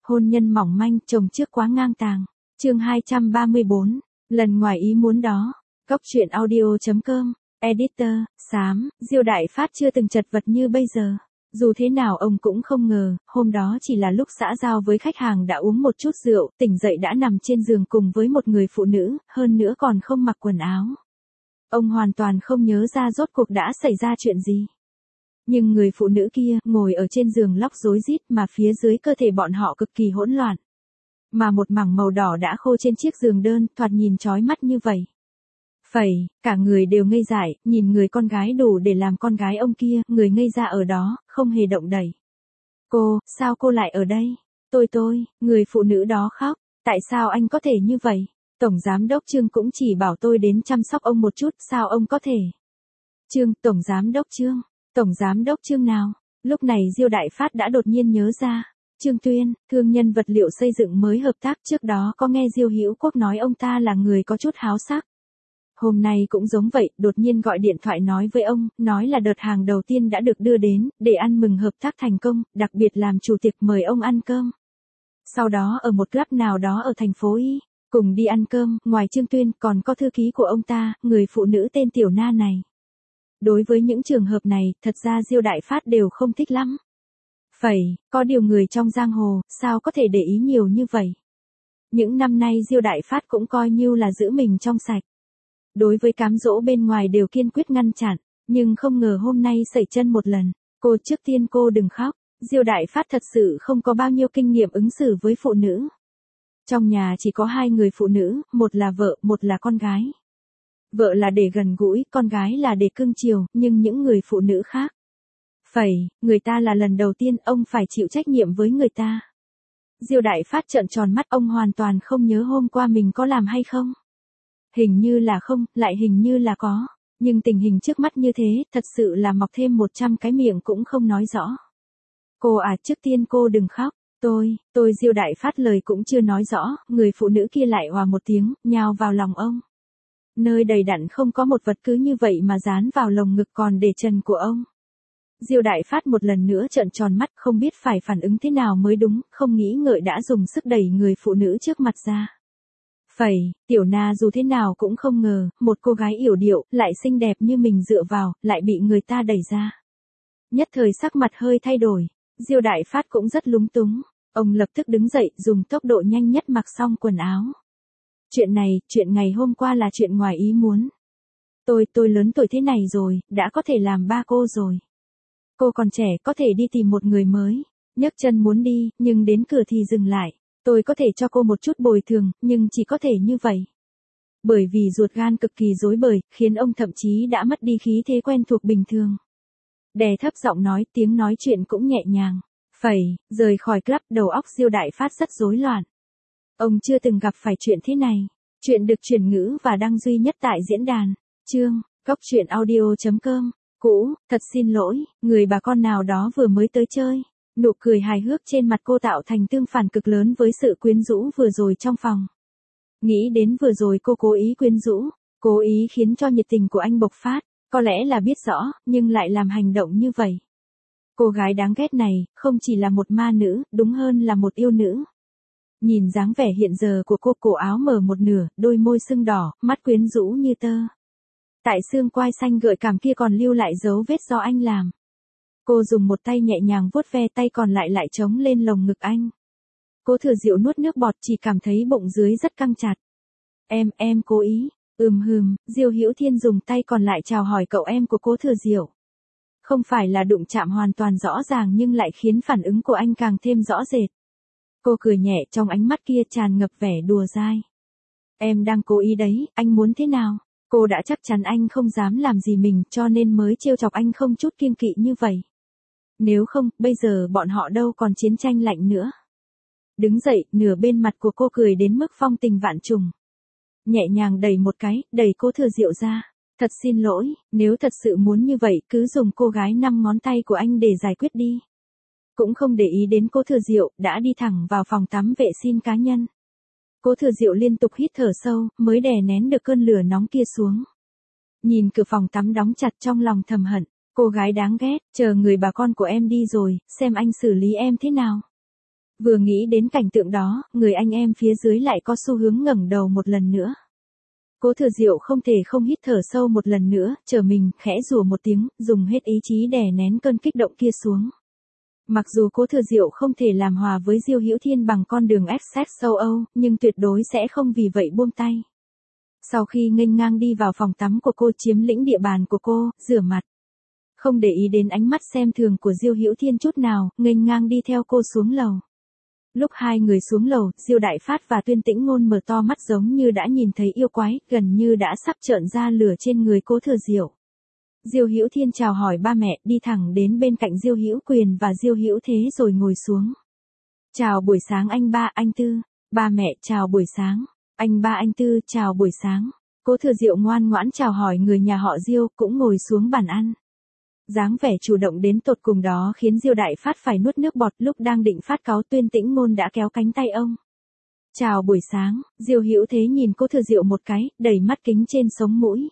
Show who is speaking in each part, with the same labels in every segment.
Speaker 1: Hôn nhân mỏng manh, chồng trước quá ngang tàng. Chương 234, lần ngoài ý muốn đó. Góc truyện audio.com, editor, xám, Diêu Đại Phát chưa từng chật vật như bây giờ. Dù thế nào ông cũng không ngờ, hôm đó chỉ là lúc xã giao với khách hàng đã uống một chút rượu, tỉnh dậy đã nằm trên giường cùng với một người phụ nữ, hơn nữa còn không mặc quần áo. Ông hoàn toàn không nhớ ra rốt cuộc đã xảy ra chuyện gì. Nhưng người phụ nữ kia ngồi ở trên giường lóc rối rít mà phía dưới cơ thể bọn họ cực kỳ hỗn loạn. Mà một mảng màu đỏ đã khô trên chiếc giường đơn, thoạt nhìn chói mắt như vậy. Cả người đều ngây dại, nhìn người con gái đủ để làm con gái ông kia, người ngây ra ở đó, không hề động đậy. Cô, sao cô lại ở đây? Người phụ nữ đó khóc, tại sao anh có thể như vậy? Tổng giám đốc Trương cũng chỉ bảo tôi đến chăm sóc ông một chút, sao ông có thể? Tổng giám đốc Trương nào? Lúc này Diêu Đại Phát đã đột nhiên nhớ ra. Trương Tuyên, thương nhân vật liệu xây dựng mới hợp tác, trước đó có nghe Diêu Hữu Quốc nói ông ta là người có chút háo sắc. Hôm nay cũng giống vậy, đột nhiên gọi điện thoại nói với ông, nói là đợt hàng đầu tiên đã được đưa đến, để ăn mừng hợp tác thành công, đặc biệt làm chủ tiệc mời ông ăn cơm. Sau đó ở một club nào đó ở thành phố Y, cùng đi ăn cơm, ngoài Trương Tuyên còn có thư ký của ông ta, người phụ nữ tên Tiểu Na này. Đối với những trường hợp này, thật ra Diêu Đại Phát đều không thích lắm. Có điều người trong giang hồ, sao có thể để ý nhiều như vậy? Những năm nay Diêu Đại Phát cũng coi như là giữ mình trong sạch. Đối với cám dỗ bên ngoài đều kiên quyết ngăn chặn, nhưng không ngờ hôm nay sẩy chân một lần. Trước tiên cô đừng khóc, Diêu Đại Phát thật sự không có bao nhiêu kinh nghiệm ứng xử với phụ nữ. Trong nhà chỉ có hai người phụ nữ, một là vợ, một là con gái. Vợ là để gần gũi, con gái là để cưng chiều, nhưng những người phụ nữ khác. Người ta là lần đầu tiên, ông phải chịu trách nhiệm với người ta. Diêu Đại Phát trợn tròn mắt, ông hoàn toàn không nhớ hôm qua mình có làm hay không. Hình như là không, lại hình như là có. Nhưng tình hình trước mắt như thế, thật sự là mọc thêm 100 cái miệng cũng không nói rõ. Cô à, trước tiên cô đừng khóc. Diêu Đại Phát lời cũng chưa nói rõ, người phụ nữ kia lại òa một tiếng, nhào vào lòng ông. Nơi đầy đặn không có một vật cứ như vậy mà dán vào lồng ngực còn để trần của ông. Diêu Đại Phát một lần nữa trợn tròn mắt, không biết phải phản ứng thế nào mới đúng, không nghĩ ngợi đã dùng sức đẩy người phụ nữ trước mặt ra. Tiểu Na dù thế nào cũng không ngờ, một cô gái yểu điệu, lại xinh đẹp như mình dựa vào, lại bị người ta đẩy ra. Nhất thời sắc mặt hơi thay đổi, Diêu Đại Phát cũng rất lúng túng, ông lập tức đứng dậy, dùng tốc độ nhanh nhất mặc xong quần áo. Chuyện ngày hôm qua là chuyện ngoài ý muốn. Tôi lớn tuổi thế này rồi, đã có thể làm ba cô rồi. Cô còn trẻ, có thể đi tìm một người mới. Nhấc chân muốn đi, nhưng đến cửa thì dừng lại. Tôi có thể cho cô một chút bồi thường, nhưng chỉ có thể như vậy. Bởi vì ruột gan cực kỳ rối bời, khiến ông thậm chí đã mất đi khí thế quen thuộc bình thường. Đè thấp giọng nói, tiếng nói chuyện cũng nhẹ nhàng. Rời khỏi club, đầu óc Diêu Đại Phát rất rối loạn. Ông chưa từng gặp phải chuyện thế này. Chuyện được chuyển ngữ và đăng duy nhất tại diễn đàn. Góc truyện audio.com. Thật xin lỗi, người bà con nào đó vừa mới tới chơi. Nụ cười hài hước trên mặt cô tạo thành tương phản cực lớn với sự quyến rũ vừa rồi trong phòng. Nghĩ đến vừa rồi cô cố ý quyến rũ, cố ý khiến cho nhiệt tình của anh bộc phát, có lẽ là biết rõ, nhưng lại làm hành động như vậy. Cô gái đáng ghét này, không chỉ là một ma nữ, đúng hơn là một yêu nữ. Nhìn dáng vẻ hiện giờ của cô, cổ áo mở một nửa, đôi môi sưng đỏ, mắt quyến rũ như tơ. Tại xương quai xanh gợi cảm kia còn lưu lại dấu vết do anh làm. Cô dùng một tay nhẹ nhàng vuốt ve, tay còn lại lại chống lên lồng ngực anh. Cố Thừa Diệu nuốt nước bọt, chỉ cảm thấy bụng dưới rất căng chặt. Em cố ý. Diêu Hữu Thiên dùng tay còn lại chào hỏi cậu em của Cố Thừa Diệu. Không phải là đụng chạm hoàn toàn rõ ràng nhưng lại khiến phản ứng của anh càng thêm rõ rệt. Cô cười nhẹ, trong ánh mắt kia tràn ngập vẻ đùa dai. Em đang cố ý đấy, anh muốn thế nào? Cô đã chắc chắn anh không dám làm gì mình, cho nên mới trêu chọc anh không chút kiêng kỵ như vậy. Nếu không, bây giờ bọn họ đâu còn chiến tranh lạnh nữa. Đứng dậy, nửa bên mặt của cô cười đến mức phong tình vạn trùng. Nhẹ nhàng đẩy một cái, đẩy Cố Thừa Diệu ra. Thật xin lỗi, nếu thật sự muốn như vậy, cứ dùng cô gái 5 ngón tay của anh để giải quyết đi. Cũng không để ý đến Cố Thừa Diệu, đã đi thẳng vào phòng tắm vệ sinh cá nhân. Cố Thừa Diệu liên tục hít thở sâu, mới đè nén được cơn lửa nóng kia xuống. Nhìn cửa phòng tắm đóng chặt, trong lòng thầm hận. Cô gái đáng ghét, chờ người bà con của em đi rồi, xem anh xử lý em thế nào. Vừa nghĩ đến cảnh tượng đó, người anh em phía dưới lại có xu hướng ngẩng đầu một lần nữa. Cố Thừa Diệu không thể không hít thở sâu một lần nữa, chờ mình, khẽ rủa một tiếng, dùng hết ý chí đè nén cơn kích động kia xuống. Mặc dù Cố Thừa Diệu không thể làm hòa với Diêu Hữu Thiên bằng con đường XX châu Âu, nhưng tuyệt đối sẽ không vì vậy buông tay. Sau khi nghênh ngang đi vào phòng tắm của cô, chiếm lĩnh địa bàn của cô, rửa mặt. Không để ý đến ánh mắt xem thường của Diêu Hữu Thiên chút nào, nghênh ngang đi theo cô xuống lầu. Lúc hai người xuống lầu, Diêu Đại Phát và Tuyên Tĩnh Ngôn mở to mắt giống như đã nhìn thấy yêu quái, gần như đã sắp trợn ra lửa trên người Cố Thừa Diệu. Diêu Hữu Thiên chào hỏi ba mẹ, đi thẳng đến bên cạnh Diêu Hữu Quyền và Diêu Hữu Thế rồi ngồi xuống. Chào buổi sáng anh ba, anh Tư. Ba mẹ chào buổi sáng. Anh ba, anh Tư chào buổi sáng. Cố Thừa Diệu ngoan ngoãn chào hỏi người nhà họ Diêu, cũng ngồi xuống bàn ăn. Dáng vẻ chủ động đến tột cùng đó khiến Diêu Đại Phát phải nuốt nước bọt, lúc đang định phát cáu Tuyên Tĩnh Ngôn đã kéo cánh tay ông. Chào buổi sáng. Diêu Hữu Thế nhìn Cố Thừa Diệu một cái, đẩy mắt kính trên sống mũi.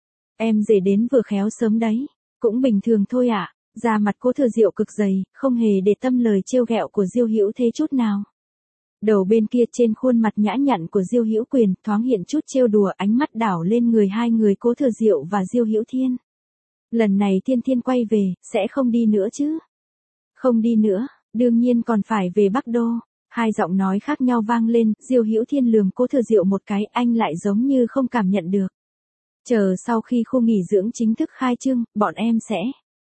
Speaker 1: Em rể đến vừa khéo sớm đấy. Cũng bình thường thôi ạ. Da mặt Cố Thừa Diệu cực dày, không hề để tâm lời trêu ghẹo của Diêu Hữu Thế chút nào. Đầu bên kia trên khuôn mặt nhã nhặn của Diêu Hữu Quyền thoáng hiện chút trêu đùa, ánh mắt đảo lên người hai người Cố Thừa Diệu và Diêu Hữu Thiên. Lần này Thiên Thiên quay về, sẽ không đi nữa chứ? Không đi nữa, đương nhiên còn phải về Bắc Đô. Hai giọng nói khác nhau vang lên, Diêu Hữu Thiên lườm Cố Thừa Diệu một cái, anh lại giống như không cảm nhận được. Chờ sau khi khu nghỉ dưỡng chính thức khai trương, bọn em sẽ.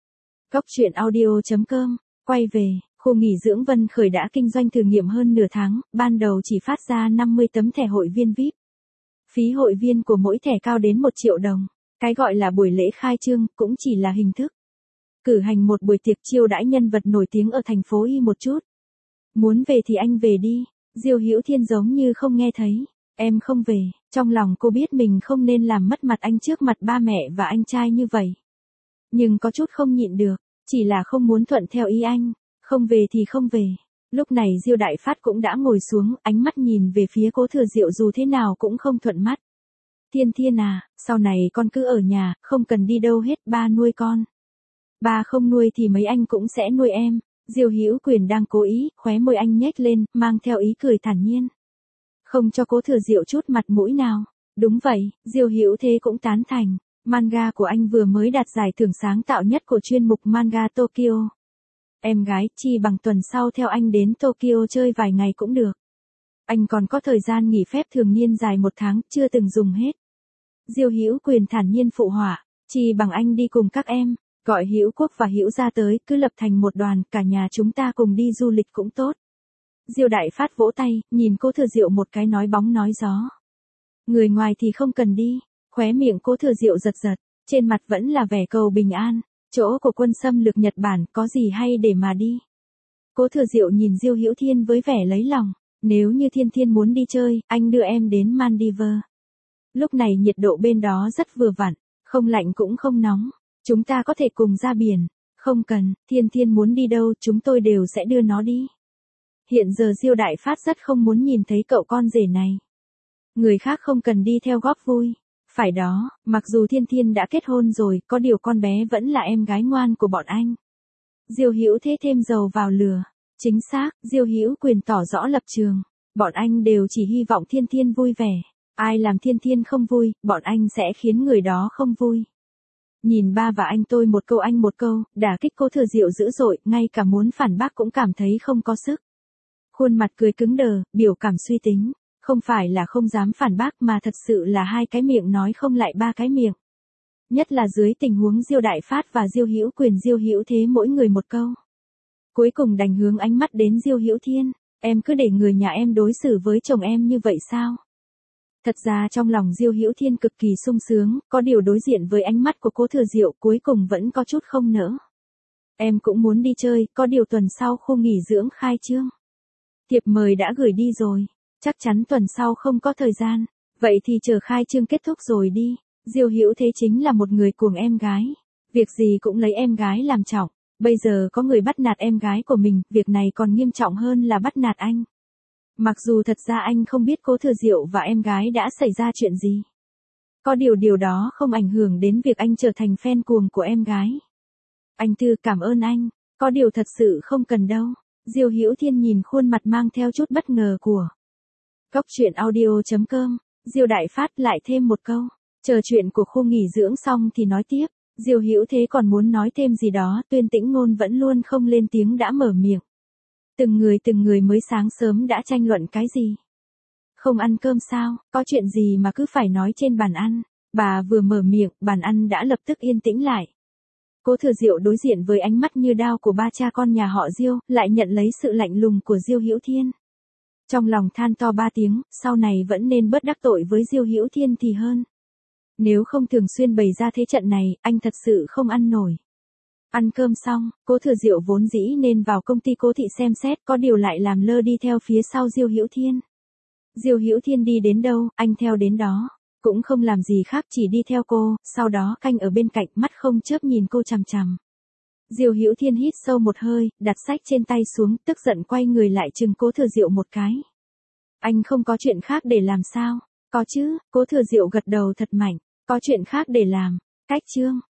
Speaker 1: Cốc truyện audio.com, quay về, khu nghỉ dưỡng Vân Khởi đã kinh doanh thử nghiệm hơn nửa tháng, ban đầu chỉ phát ra 50 tấm thẻ hội viên VIP. Phí hội viên của mỗi thẻ cao đến 1 triệu đồng. Cái gọi là buổi lễ khai trương cũng chỉ là hình thức. Cử hành một buổi tiệc chiêu đãi nhân vật nổi tiếng ở thành phố Y một chút. Muốn về thì anh về đi. Diêu Hữu Thiên giống như không nghe thấy. Em không về. Trong lòng cô biết mình không nên làm mất mặt anh trước mặt ba mẹ và anh trai như vậy. Nhưng có chút không nhịn được. Chỉ là không muốn thuận theo ý anh. Không về thì không về. Lúc này Diêu Đại Phát cũng đã ngồi xuống, ánh mắt nhìn về phía Cố Thừa Diệu dù thế nào cũng không thuận mắt. Thiên Thiên à, sau này con cứ ở nhà, không cần đi đâu hết, ba nuôi con. Ba không nuôi thì mấy anh cũng sẽ nuôi em. Diêu Hữu Quyền đang cố ý, khóe môi anh nhếch lên, mang theo ý cười thản nhiên. Không cho Cố Thừa Diệu chút mặt mũi nào. Đúng vậy, Diêu Hữu Thế cũng tán thành. Manga của anh vừa mới đạt giải thưởng sáng tạo nhất của chuyên mục Manga Tokyo. Em gái, chi bằng tuần sau theo anh đến Tokyo chơi vài ngày cũng được. Anh còn có thời gian nghỉ phép thường niên dài 1 tháng, chưa từng dùng hết. Diêu Hữu Quyền thản nhiên phụ họa, chi bằng anh đi cùng các em, gọi Hữu Quốc và Hữu Gia tới, cứ lập thành một đoàn, cả nhà chúng ta cùng đi du lịch cũng tốt. Diêu Đại Phát vỗ tay, nhìn Cố Thừa Diệu một cái nói bóng nói gió. Người ngoài thì không cần đi, khóe miệng Cố Thừa Diệu giật giật, trên mặt vẫn là vẻ cầu bình an, chỗ của quân xâm lược Nhật Bản, có gì hay để mà đi. Cố Thừa Diệu nhìn Diêu Hữu Thiên với vẻ lấy lòng, nếu như Thiên Thiên muốn đi chơi, anh đưa em đến Maldives. Lúc này nhiệt độ bên đó rất vừa vặn, không lạnh cũng không nóng, chúng ta có thể cùng ra biển. Không cần, Thiên Thiên muốn đi đâu chúng tôi đều sẽ đưa nó đi. Hiện giờ Diêu Đại Phát rất không muốn nhìn thấy cậu con rể này. Người khác không cần đi theo góp vui. Phải đó, mặc dù Thiên Thiên đã kết hôn rồi, có điều con bé vẫn là em gái ngoan của bọn anh. Diêu Hữu Thế thêm dầu vào lửa. Chính xác, Diêu Hữu Quyền tỏ rõ lập trường. Bọn anh đều chỉ hy vọng Thiên Thiên vui vẻ. Ai làm Thiên Thiên không vui, bọn anh sẽ khiến người đó không vui. Nhìn ba và anh tôi một câu anh một câu, đả kích Cố Thừa Diệu dữ dội, ngay cả muốn phản bác cũng cảm thấy không có sức. Khuôn mặt cười cứng đờ, biểu cảm suy tính. Không phải là không dám phản bác mà thật sự là 2 cái miệng nói không lại 3 cái miệng. Nhất là dưới tình huống Diêu Đại Phát và Diêu Hữu Quyền Diêu Hữu Thế mỗi người một câu. Cuối cùng đành hướng ánh mắt đến Diêu Hữu Thiên, em cứ để người nhà em đối xử với chồng em như vậy sao? Thật ra trong lòng Diêu Hữu Thiên cực kỳ sung sướng, có điều đối diện với ánh mắt của Cố Thừa Diệu cuối cùng vẫn có chút không nỡ. Em cũng muốn đi chơi, có điều tuần sau khu nghỉ dưỡng khai trương. Thiệp mời đã gửi đi rồi, chắc chắn tuần sau không có thời gian, vậy thì chờ khai trương kết thúc rồi đi. Diêu Hữu Thế chính là một người cuồng em gái, việc gì cũng lấy em gái làm trọng. Bây giờ có người bắt nạt em gái của mình, việc này còn nghiêm trọng hơn là bắt nạt anh. Mặc dù thật ra anh không biết Cố Thừa Diệu và em gái đã xảy ra chuyện gì. Có điều đó không ảnh hưởng đến việc anh trở thành fan cuồng của em gái. Anh Tư cảm ơn anh, có điều thật sự không cần đâu. Diêu Hữu Thiên nhìn khuôn mặt mang theo chút bất ngờ của Cốc truyện audio.com, Diêu Đại Phát lại thêm một câu, chờ chuyện của khu nghỉ dưỡng xong thì nói tiếp. Diêu Hữu Thế còn muốn nói thêm gì đó, Tuyên Tĩnh Ngôn vẫn luôn không lên tiếng đã mở miệng. Từng người mới sáng sớm đã tranh luận cái gì? Không ăn cơm sao, có chuyện gì mà cứ phải nói trên bàn ăn. Bà vừa mở miệng, bàn ăn đã lập tức yên tĩnh lại. Cố Thừa Diệu đối diện với ánh mắt như đao của ba cha con nhà họ Diêu, lại nhận lấy sự lạnh lùng của Diêu Hữu Thiên. Trong lòng than to ba tiếng, sau này vẫn nên bớt đắc tội với Diêu Hữu Thiên thì hơn. Nếu không thường xuyên bày ra thế trận này, anh thật sự không ăn nổi. Ăn cơm xong, Cố Thừa Diệu vốn dĩ nên vào công ty Cố thị xem xét, có điều lại làm lơ đi theo phía sau Diêu Hữu Thiên. Diêu Hữu Thiên đi đến đâu, anh theo đến đó. Cũng không làm gì khác, chỉ đi theo cô, sau đó canh ở bên cạnh, mắt không chớp nhìn cô chằm chằm. Diêu Hữu Thiên hít sâu một hơi, đặt sách trên tay xuống, tức giận quay người lại chừng Cố Thừa Diệu một cái. Anh không có chuyện khác để làm sao? Có chứ, Cố Thừa Diệu gật đầu thật mạnh. Có chuyện khác để làm. Cách chương.